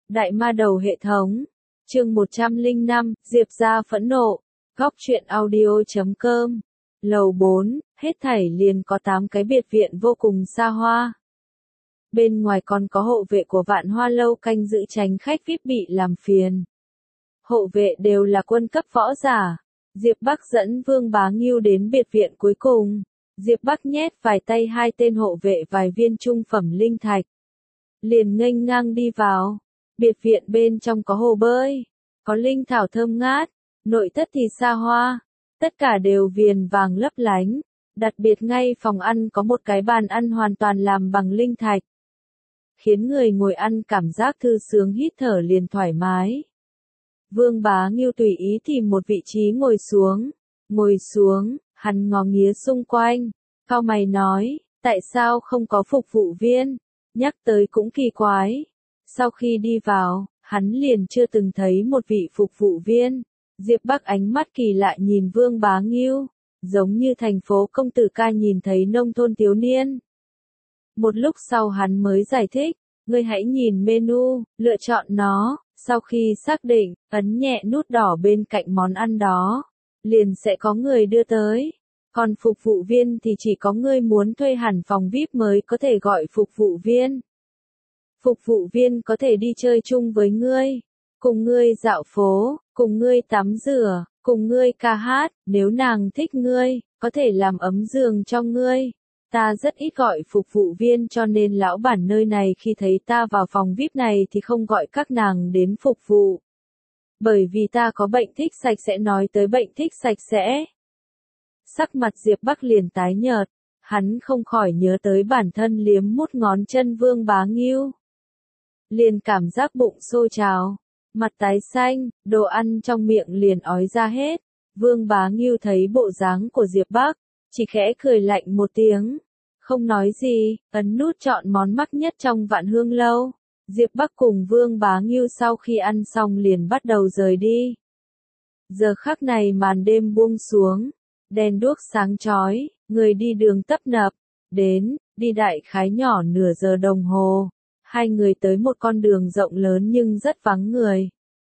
Đại ma đầu hệ thống. Chương 105, Diệp gia phẫn nộ. Góc truyện audio.com. Lầu 4, hết thảy liền có 8 cái biệt viện vô cùng xa hoa. Bên ngoài còn có hộ vệ của Vạn Hoa lâu canh giữ tránh khách VIP bị làm phiền. Hộ vệ đều là quân cấp võ giả. Diệp Bắc dẫn Vương Bá Ngưu đến biệt viện cuối cùng. Diệp Bắc nhét vài tay hai tên hộ vệ vài viên trung phẩm linh thạch. Liền nghênh ngang đi vào. Biệt viện bên trong có hồ bơi, có linh thảo thơm ngát, nội thất thì xa hoa, tất cả đều viền vàng lấp lánh. Đặc biệt ngay phòng ăn có một cái bàn ăn hoàn toàn làm bằng linh thạch, khiến người ngồi ăn cảm giác thư sướng, hít thở liền thoải mái. Vương Bá Ngưu tùy ý tìm một vị trí ngồi xuống, hắn ngó nghía xung quanh, cau mày nói, tại sao không có phục vụ viên, nhắc tới cũng kỳ quái. Sau khi đi vào, hắn liền chưa từng thấy một vị phục vụ viên. Diệp Bắc ánh mắt kỳ lạ nhìn Vương Bá Ngưu, giống như thành phố công tử ca nhìn thấy nông thôn thiếu niên. Một lúc sau hắn mới giải thích, ngươi hãy nhìn menu, lựa chọn nó, sau khi xác định, ấn nhẹ nút đỏ bên cạnh món ăn đó, liền sẽ có người đưa tới. Còn phục vụ viên thì chỉ có ngươi muốn thuê hẳn phòng VIP mới có thể gọi phục vụ viên. Phục vụ viên có thể đi chơi chung với ngươi, cùng ngươi dạo phố, cùng ngươi tắm rửa, cùng ngươi ca hát, nếu nàng thích ngươi, có thể làm ấm giường cho ngươi. Ta rất ít gọi phục vụ viên cho nên lão bản nơi này khi thấy ta vào phòng VIP này thì không gọi các nàng đến phục vụ. Bởi vì ta có bệnh thích sạch sẽ, nói tới bệnh thích sạch sẽ. Sắc mặt Diệp Bắc liền tái nhợt, hắn không khỏi nhớ tới bản thân liếm mút ngón chân Vương Bá Ngưu. Liền cảm giác bụng sôi trào, mặt tái xanh, đồ ăn trong miệng liền ói ra hết. Vương Bá Ngưu thấy bộ dáng của Diệp Bắc, chỉ khẽ cười lạnh một tiếng, không nói gì, ấn nút chọn món mắc nhất trong Vạn Hương lâu. Diệp Bắc cùng Vương Bá Ngưu sau khi ăn xong liền bắt đầu rời đi. Giờ khắc này màn đêm buông xuống, đèn đuốc sáng chói, người đi đường tấp nập, đi đại khái nhỏ nửa giờ đồng hồ. Hai người tới một con đường rộng lớn nhưng rất vắng người.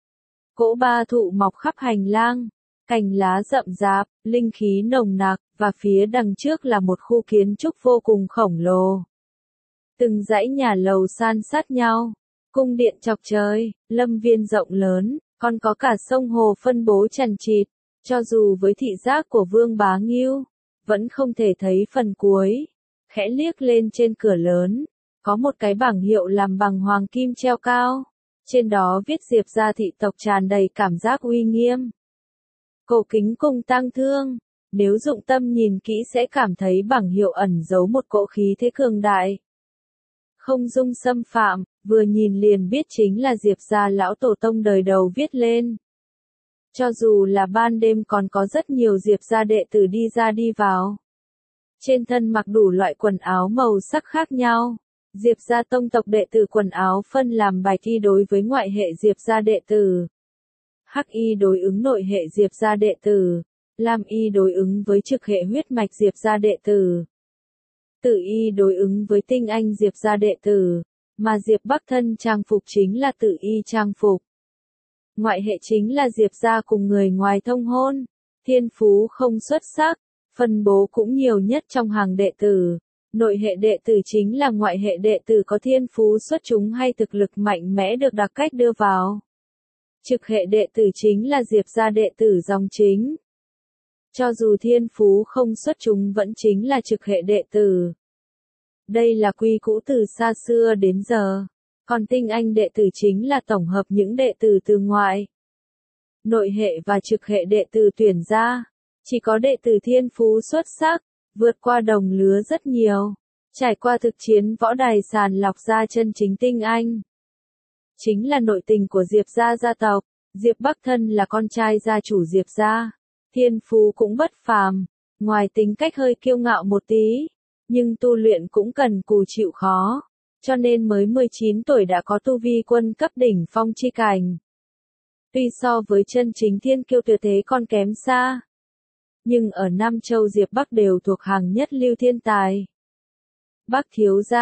Cỗ ba thụ mọc khắp hành lang, cành lá rậm rạp, linh khí nồng nặc, và phía đằng trước là một khu kiến trúc vô cùng khổng lồ. Từng dãy nhà lầu san sát nhau, cung điện chọc trời, lâm viên rộng lớn, còn có cả sông hồ phân bố chằng chịt, cho dù với thị giác của Vương Bá Ngưu, vẫn không thể thấy phần cuối. Khẽ liếc lên trên cửa lớn, có một cái bảng hiệu làm bằng hoàng kim treo cao, trên đó viết Diệp gia thị tộc, tràn đầy cảm giác uy nghiêm. Cổ kính cùng tang thương, nếu dụng tâm nhìn kỹ sẽ cảm thấy bảng hiệu ẩn giấu một cỗ khí thế cường đại. Không dung xâm phạm, vừa nhìn liền biết chính là Diệp gia lão tổ tông đời đầu viết lên. Cho dù là ban đêm còn có rất nhiều Diệp gia đệ tử đi ra đi vào. Trên thân mặc đủ loại quần áo màu sắc khác nhau. Diệp gia tông tộc đệ tử quần áo phân làm bạch y đối với ngoại hệ Diệp gia đệ tử, hắc y đối ứng nội hệ Diệp gia đệ tử, lam y đối ứng với trực hệ huyết mạch Diệp gia đệ tử, tử y đối ứng với tinh anh Diệp gia đệ tử, mà Diệp Bắc thân trang phục chính là tử y trang phục. Ngoại hệ chính là Diệp gia cùng người ngoài thông hôn, thiên phú không xuất sắc, phân bố cũng nhiều nhất trong hàng đệ tử. Nội hệ đệ tử chính là ngoại hệ đệ tử có thiên phú xuất chúng hay thực lực mạnh mẽ được đặc cách đưa vào. Trực hệ đệ tử chính là Diệp gia đệ tử dòng chính. Cho dù thiên phú không xuất chúng vẫn chính là trực hệ đệ tử. Đây là quy cũ từ xa xưa đến giờ. Còn tinh anh đệ tử chính là tổng hợp những đệ tử từ ngoại. Nội hệ và trực hệ đệ tử tuyển ra, chỉ có đệ tử thiên phú xuất sắc, vượt qua đồng lứa rất nhiều, trải qua thực chiến võ đài sàng lọc ra chân chính tinh anh. Chính là nội tình của Diệp gia gia tộc. Diệp Bắc thân là con trai gia chủ Diệp gia, thiên phú cũng bất phàm, ngoài tính cách hơi kiêu ngạo một tí, nhưng tu luyện cũng cần cù chịu khó, cho nên mới 19 tuổi đã có tu vi quân cấp đỉnh phong chi cảnh. Tuy so với chân chính thiên kiêu tuyệt thế còn kém xa, nhưng ở Nam Châu Diệp Bắc đều thuộc hàng nhất lưu thiên tài. Bắc thiếu gia,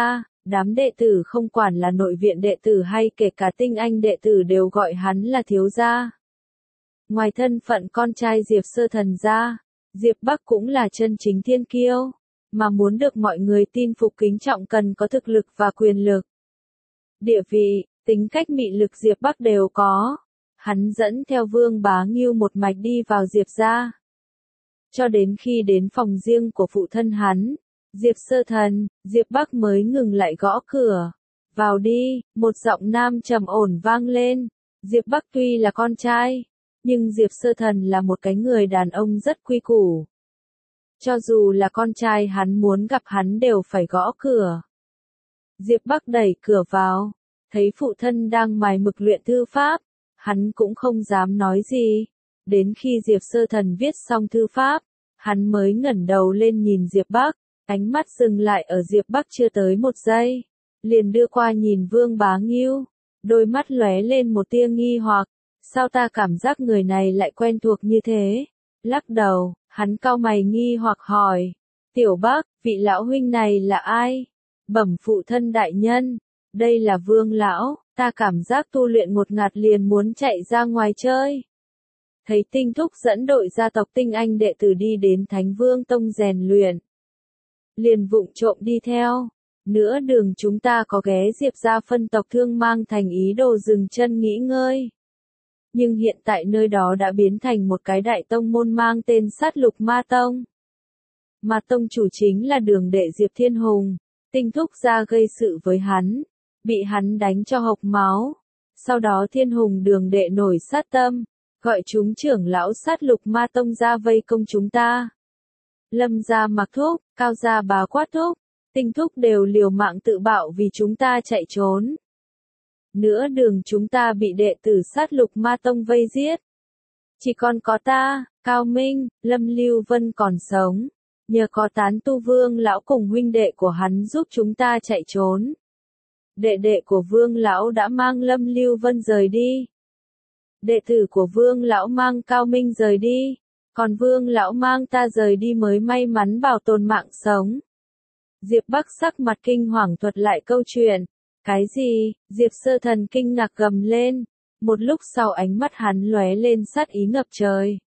Đám đệ tử không quản là nội viện đệ tử hay kể cả tinh anh đệ tử đều gọi hắn là thiếu gia. Ngoài thân phận con trai Diệp Sơ Thần ra, Diệp Bắc cũng là chân chính thiên kiêu, mà muốn được mọi người tin phục kính trọng cần có thực lực và quyền lực. Địa vị, tính cách mị lực Diệp Bắc đều có. Hắn dẫn theo Vương Bá Ngưu một mạch đi vào Diệp gia. Cho đến khi đến phòng riêng của phụ thân hắn, Diệp Sơ Thần, Diệp Bắc mới ngừng lại gõ cửa. Vào đi, một giọng nam trầm ổn vang lên. Diệp Bắc tuy là con trai, nhưng Diệp Sơ Thần là một cái người đàn ông rất quy củ. Cho dù là con trai hắn muốn gặp hắn đều phải gõ cửa. Diệp Bắc đẩy cửa vào, thấy phụ thân đang mài mực luyện thư pháp, hắn cũng không dám nói gì. Đến khi Diệp Sơ Thần viết xong thư pháp, hắn mới ngẩng đầu lên nhìn Diệp Bắc, ánh mắt dừng lại ở Diệp Bắc chưa tới một giây, liền đưa qua nhìn Vương Bá Ngưu, đôi mắt lóe lên một tia nghi hoặc, sao ta cảm giác người này lại quen thuộc như thế? Lắc đầu, hắn cau mày nghi hoặc hỏi, Tiểu Bắc, vị lão huynh này là ai? Bẩm phụ thân đại nhân, đây là Vương lão, ta cảm giác tu luyện một ngạt liền muốn chạy ra ngoài chơi. Thấy Tinh Thúc dẫn đội gia tộc tinh anh đệ tử đi đến Thánh Vương Tông rèn luyện, liền vụng trộm đi theo. Nửa đường chúng ta có ghé Diệp gia phân tộc Thương Mang Thành ý đồ dừng chân nghỉ ngơi. Nhưng hiện tại nơi đó đã biến thành một cái đại tông môn mang tên Sát Lục Ma Tông. Mà tông chủ chính là Đường đệ Diệp Thiên Hùng. Tinh Thúc ra gây sự với hắn, bị hắn đánh cho hộc máu. Sau đó Thiên Hùng Đường đệ nổi sát tâm, gọi chúng trưởng lão Sát Lục Ma Tông ra vây công chúng ta. Lâm gia Mặc Thúc, Cao gia Bá Quát Thúc, Tinh Thúc đều liều mạng tự bạo vì chúng ta chạy trốn. Nửa đường chúng ta bị đệ tử Sát Lục Ma Tông vây giết. Chỉ còn có ta, Cao Minh, Lâm Lưu Vân còn sống. Nhờ có Tán Tu Vương lão cùng huynh đệ của hắn giúp chúng ta chạy trốn. Đệ đệ của Vương lão đã mang Lâm Lưu Vân rời đi. Đệ tử của Vương lão mang Cao Minh rời đi. Còn Vương lão mang ta rời đi mới may mắn bảo tồn mạng sống. Diệp Bắc sắc mặt kinh hoàng thuật lại câu chuyện. Cái gì? Diệp Sơ Thần kinh ngạc gầm lên. Một lúc sau ánh mắt hắn lóe lên sát ý ngập trời.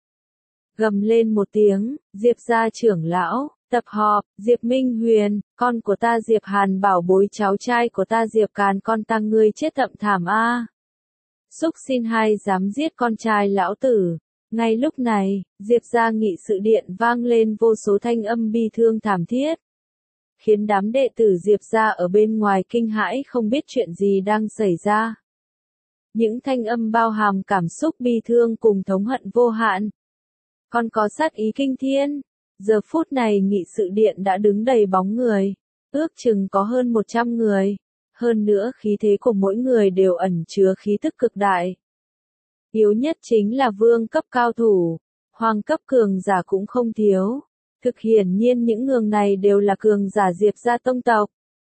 Gầm lên một tiếng, Diệp gia trưởng lão, tập họp, Diệp Minh Huyền, con của ta Diệp Hàn bảo bối cháu trai của ta Diệp Càn con ta ngươi chết thậm thảm a. Xúc xin hai dám giết con trai lão tử. Ngay lúc này, Diệp gia nghị sự điện vang lên vô số thanh âm bi thương thảm thiết. Khiến đám đệ tử Diệp gia ở bên ngoài kinh hãi không biết chuyện gì đang xảy ra. Những thanh âm bao hàm cảm xúc bi thương cùng thống hận vô hạn. Còn có sát ý kinh thiên. Giờ phút này nghị sự điện đã đứng đầy bóng người. Ước chừng có hơn 100 người. Hơn nữa khí thế của mỗi người đều ẩn chứa khí tức cực đại. Yếu nhất chính là vương cấp cao thủ. Hoàng cấp cường giả cũng không thiếu. Thực hiển nhiên những người này đều là cường giả Diệp gia tông tộc.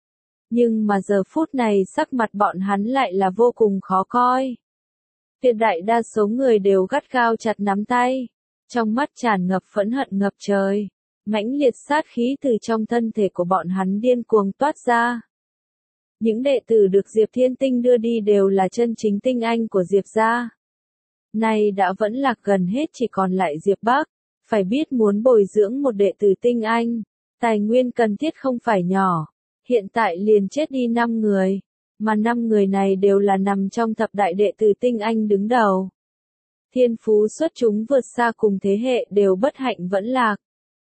Nhưng mà giờ phút này sắc mặt bọn hắn lại là vô cùng khó coi. Tuyệt đại đa số người đều gắt gao chặt nắm tay. Trong mắt tràn ngập phẫn hận ngập trời. Mãnh liệt sát khí từ trong thân thể của bọn hắn điên cuồng toát ra. Những đệ tử được Diệp Thiên Tinh đưa đi đều là chân chính tinh anh của Diệp gia. Nay đã vẫn lạc gần hết chỉ còn lại Diệp Bắc. Phải biết muốn bồi dưỡng một đệ tử tinh anh, tài nguyên cần thiết không phải nhỏ. Hiện tại liền chết đi 5 người, mà 5 người này đều là nằm trong thập đại đệ tử tinh anh đứng đầu. Thiên phú xuất chúng vượt xa cùng thế hệ đều bất hạnh vẫn lạc.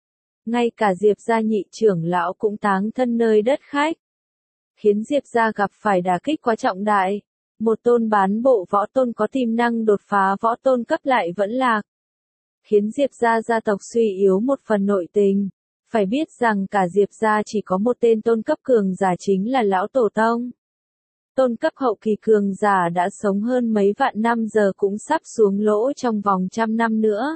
Ngay cả Diệp gia nhị trưởng lão cũng táng thân nơi đất khách. Khiến Diệp gia gặp phải đả kích quá trọng đại. Một tôn bán bộ võ tôn có tiềm năng đột phá võ tôn cấp lại vẫn lạc. Khiến Diệp gia gia tộc suy yếu một phần nội tình. Phải biết rằng cả Diệp gia chỉ có một tên tôn cấp cường giả chính là lão tổ tông. Tôn cấp hậu kỳ cường giả đã sống hơn mấy vạn năm giờ cũng sắp xuống lỗ trong vòng 100 năm nữa.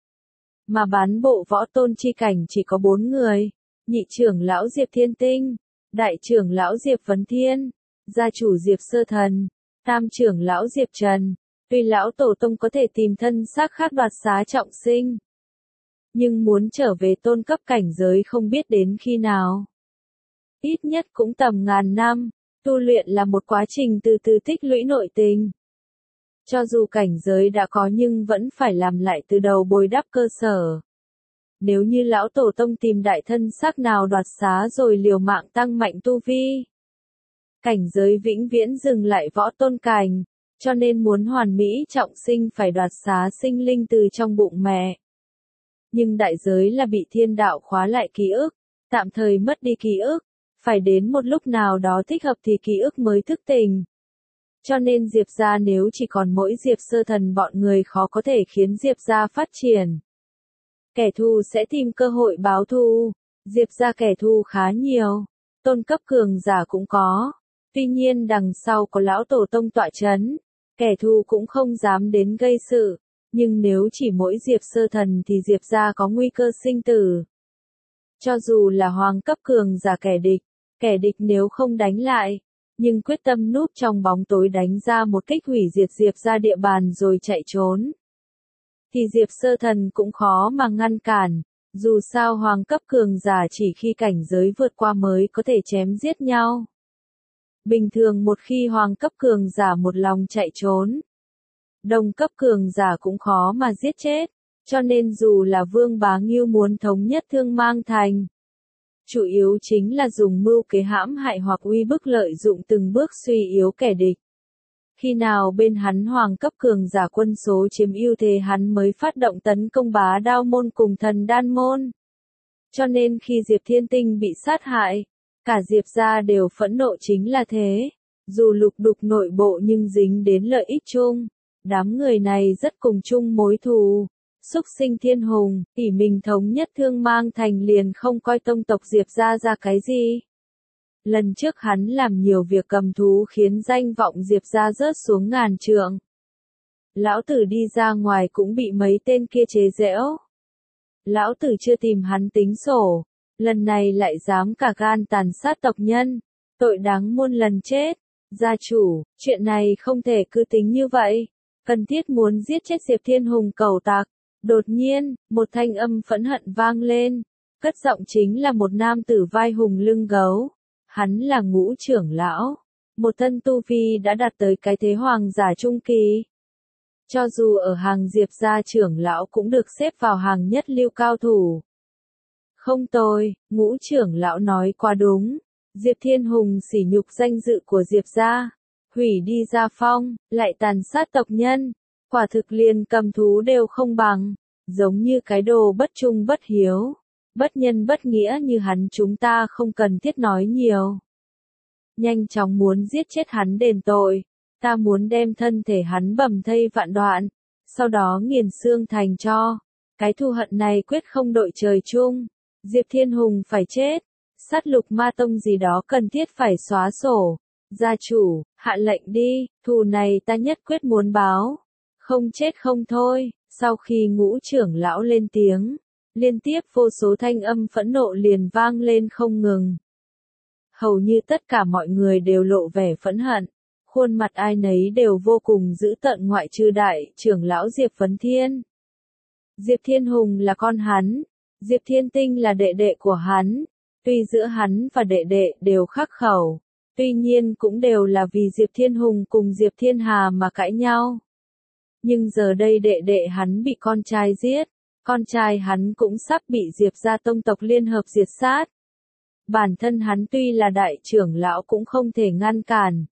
Mà bán bộ võ tôn chi cảnh chỉ có 4 người. Nhị trưởng lão Diệp Thiên Tinh, đại trưởng lão Diệp Vấn Thiên, gia chủ Diệp Sơ Thần, tam trưởng lão Diệp Trần. Tuy lão tổ tông có thể tìm thân xác khác đoạt xá trọng sinh, nhưng muốn trở về tôn cấp cảnh giới không biết đến khi nào. ít nhất cũng tầm ngàn năm. Tu luyện là một quá trình từ từ tích lũy nội tình. Cho dù cảnh giới đã có nhưng vẫn phải làm lại từ đầu bồi đắp cơ sở. Nếu như lão tổ tông tìm đại thân xác nào đoạt xá rồi liều mạng tăng mạnh tu vi, cảnh giới vĩnh viễn dừng lại võ tôn cảnh, cho nên muốn hoàn mỹ trọng sinh phải đoạt xá sinh linh từ trong bụng mẹ. Nhưng đại giới là bị thiên đạo khóa lại ký ức, tạm thời mất đi ký ức, phải đến một lúc nào đó thích hợp thì ký ức mới thức tỉnh. Cho nên Diệp gia nếu chỉ còn mỗi Diệp Sơ Thần bọn người khó có thể khiến Diệp gia phát triển. Kẻ thù sẽ tìm cơ hội báo thù, Diệp gia kẻ thù khá nhiều, tôn cấp cường giả cũng có. Tuy nhiên đằng sau có lão tổ tông tọa chấn, kẻ thù cũng không dám đến gây sự, nhưng nếu chỉ mỗi Diệp Sơ Thần thì Diệp gia có nguy cơ sinh tử. Cho dù là hoàng cấp cường giả kẻ địch nếu không đánh lại, nhưng quyết tâm núp trong bóng tối đánh ra một kích hủy diệt Diệp gia địa bàn rồi chạy trốn, thì Diệp Sơ Thần cũng khó mà ngăn cản, dù sao hoàng cấp cường giả chỉ khi cảnh giới vượt qua mới có thể chém giết nhau. Bình thường một khi hoàng cấp cường giả một lòng chạy trốn, đồng cấp cường giả cũng khó mà giết chết, cho nên dù là Vương Bá Ngưu muốn thống nhất Thương Mang Thành, chủ yếu chính là dùng mưu kế hãm hại hoặc uy bức lợi dụng từng bước suy yếu kẻ địch. Khi nào bên hắn hoàng cấp cường giả quân số chiếm ưu thế hắn mới phát động tấn công Bá Đao môn cùng Thần Đan môn. Cho nên khi Diệp Thiên Tinh bị sát hại, cả Diệp gia đều phẫn nộ chính là thế. Dù lục đục nội bộ nhưng dính đến lợi ích chung. Đám người này rất cùng chung mối thù. Xúc sinh Thiên Hùng, ỷ mình thống nhất Thương Mang Thành liền không coi tông tộc Diệp gia ra cái gì. Lần trước hắn làm nhiều việc cầm thú khiến danh vọng Diệp gia rớt xuống ngàn trượng. Lão tử đi ra ngoài cũng bị mấy tên kia chế giễu. Lão tử chưa tìm hắn tính sổ, lần này lại dám cả gan tàn sát tộc nhân, tội đáng muôn lần chết. Gia chủ, chuyện này không thể cứ tính như vậy, cần thiết muốn giết chết Diệp Thiên Hùng cẩu tặc. Đột nhiên, một thanh âm phẫn hận vang lên, cất giọng chính là một nam tử vai hùng lưng gấu. Hắn là Ngũ trưởng lão, một thân tu vi đã đạt tới cái thế hoàng giả trung kỳ. Cho dù ở hàng Diệp gia trưởng lão cũng được xếp vào hàng nhất lưu cao thủ. Không tồi, Ngũ trưởng lão nói quá đúng. Diệp Thiên Hùng sỉ nhục danh dự của Diệp gia, hủy đi gia phong, lại tàn sát tộc nhân. Quả thực liền cầm thú đều không bằng, giống như cái đồ bất trung bất hiếu, bất nhân bất nghĩa như hắn chúng ta không cần thiết nói nhiều. Nhanh chóng muốn giết chết hắn đền tội, ta muốn đem thân thể hắn bầm thây vạn đoạn, sau đó nghiền xương thành tro. Cái thù hận này quyết không đội trời chung, Diệp Thiên Hùng phải chết, sát lục ma tông gì đó cần thiết phải xóa sổ. Gia chủ, hạ lệnh đi, thù này ta nhất quyết muốn báo. Không chết không thôi. Sau khi Ngũ trưởng lão lên tiếng, liên tiếp vô số thanh âm phẫn nộ liền vang lên không ngừng. Hầu như tất cả mọi người đều lộ vẻ phẫn hận, khuôn mặt ai nấy đều vô cùng dữ tợn ngoại trừ đại trưởng lão Diệp Vấn Thiên. Diệp Thiên Hùng là con hắn, Diệp Thiên Tinh là đệ đệ của hắn, tuy giữa hắn và đệ đệ đều khắc khẩu, tuy nhiên cũng đều là vì Diệp Thiên Hùng cùng Diệp Thiên Hà mà cãi nhau. Nhưng giờ đây đệ đệ hắn bị con trai giết, con trai hắn cũng sắp bị Diệp gia tông tộc liên hợp diệt sát. Bản thân hắn tuy là đại trưởng lão cũng không thể ngăn cản.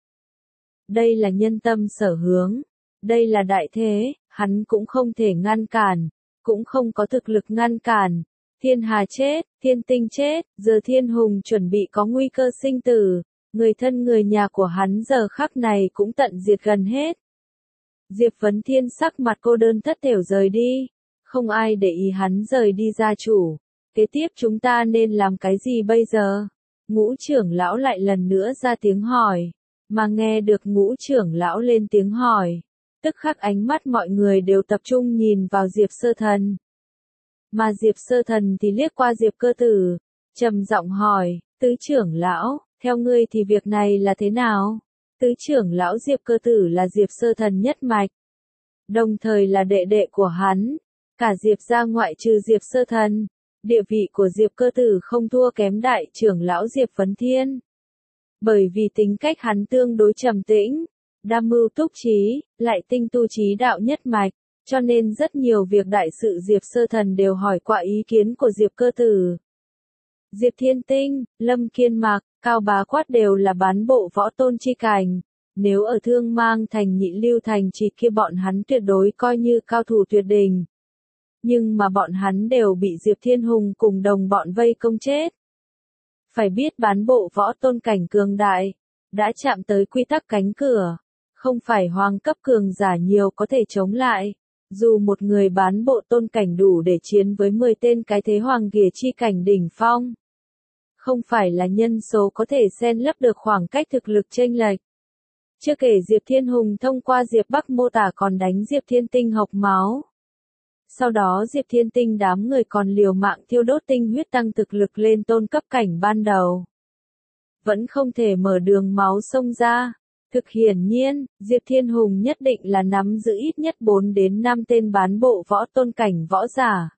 Đây là nhân tâm sở hướng, đây là đại thế, hắn cũng không thể ngăn cản, cũng không có thực lực ngăn cản. Thiên Hà chết, Thiên Tinh chết, giờ Thiên Hùng chuẩn bị có nguy cơ sinh tử, người thân người nhà của hắn giờ khắc này cũng tận diệt gần hết. Diệp Vấn Thiên sắc mặt cô đơn thất thểu rời đi, không ai để ý hắn rời đi gia chủ. Kế tiếp chúng ta nên làm cái gì bây giờ? Ngũ trưởng lão lại lần nữa ra tiếng hỏi, mà nghe được Ngũ trưởng lão lên tiếng hỏi, tức khắc ánh mắt mọi người đều tập trung nhìn vào Diệp Sơ Thần. Mà Diệp Sơ Thần thì liếc qua Diệp Cơ Tử, trầm giọng hỏi, tứ trưởng lão, theo ngươi thì việc này là thế nào? Tứ trưởng lão Diệp Cơ Tử là Diệp Sơ Thần nhất mạch, đồng thời là đệ đệ của hắn, cả Diệp gia ngoại trừ Diệp Sơ Thần, Địa vị của Diệp Cơ Tử không thua kém đại trưởng lão Diệp Vấn Thiên. Bởi vì tính cách hắn tương đối trầm tĩnh, đam mưu túc trí, lại tinh tu trí đạo nhất mạch, cho nên rất nhiều việc đại sự Diệp Sơ Thần đều hỏi qua ý kiến của Diệp Cơ Tử. Diệp Thiên Tinh, Lâm Kiên Mạc, Cao Bá Quát đều là bán bộ võ tôn chi cảnh. Nếu ở Thương Mang Thành Nhị Lưu Thành chỉ kia bọn hắn tuyệt đối coi như cao thủ tuyệt đỉnh. Nhưng mà bọn hắn đều bị Diệp Thiên Hùng cùng đồng bọn vây công chết. Phải biết bán bộ võ tôn cảnh cường đại, đã chạm tới quy tắc cánh cửa. Không phải hoàng cấp cường giả nhiều có thể chống lại. Dù một người bán bộ tôn cảnh đủ để chiến với 10 tên cái thế hoàng kìa chi cảnh đỉnh phong. Không phải là nhân số có thể xen lấp được khoảng cách thực lực chênh lệch. Chưa kể Diệp Thiên Hùng thông qua Diệp Bắc mô tả còn đánh Diệp Thiên Tinh hộc máu. Sau đó Diệp Thiên Tinh đám người còn liều mạng thiêu đốt tinh huyết tăng thực lực lên tôn cấp cảnh ban đầu. Vẫn không thể mở đường máu xông ra. Thực hiển nhiên, Diệp Thiên Hùng nhất định là nắm giữ ít nhất 4 đến 5 tên bán bộ võ tôn cảnh võ giả.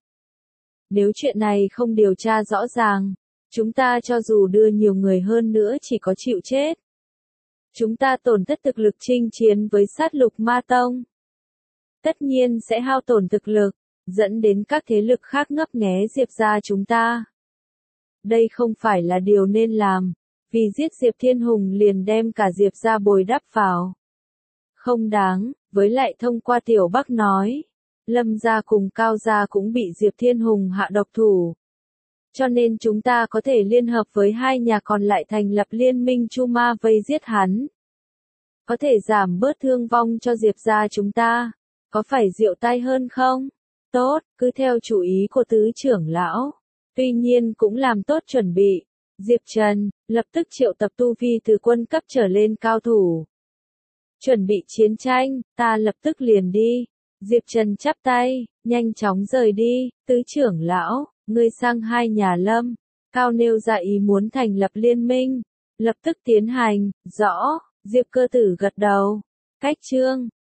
Nếu chuyện này không điều tra rõ ràng, chúng ta cho dù đưa nhiều người hơn nữa chỉ có chịu chết. Chúng ta tổn thất thực lực chinh chiến với sát lục ma tông. Tất nhiên sẽ hao tổn thực lực, dẫn đến các thế lực khác ngấp nghé Diệp gia chúng ta. Đây không phải là điều nên làm, vì giết Diệp Thiên Hùng liền đem cả Diệp gia bồi đắp vào. Không đáng, với lại thông qua Tiểu Bắc nói, Lâm gia cùng Cao gia cũng bị Diệp Thiên Hùng hạ độc thủ. Cho nên chúng ta có thể liên hợp với hai nhà còn lại thành lập liên minh Chu Ma vây giết hắn. Có thể giảm bớt thương vong cho Diệp gia chúng ta. Có phải diệu tai hơn không? Tốt, cứ theo chủ ý của tứ trưởng lão. Tuy nhiên cũng làm tốt chuẩn bị. Diệp Trần, lập tức triệu tập tu vi từ quân cấp trở lên cao thủ. Chuẩn bị chiến tranh, ta lập tức liền đi. Diệp Trần chắp tay, nhanh chóng rời đi. Tứ trưởng lão, ngươi sang hai nhà Lâm. Cao nêu ra ý muốn thành lập liên minh. Lập tức tiến hành, rõ. Diệp Cơ Tử gật đầu. Cách chương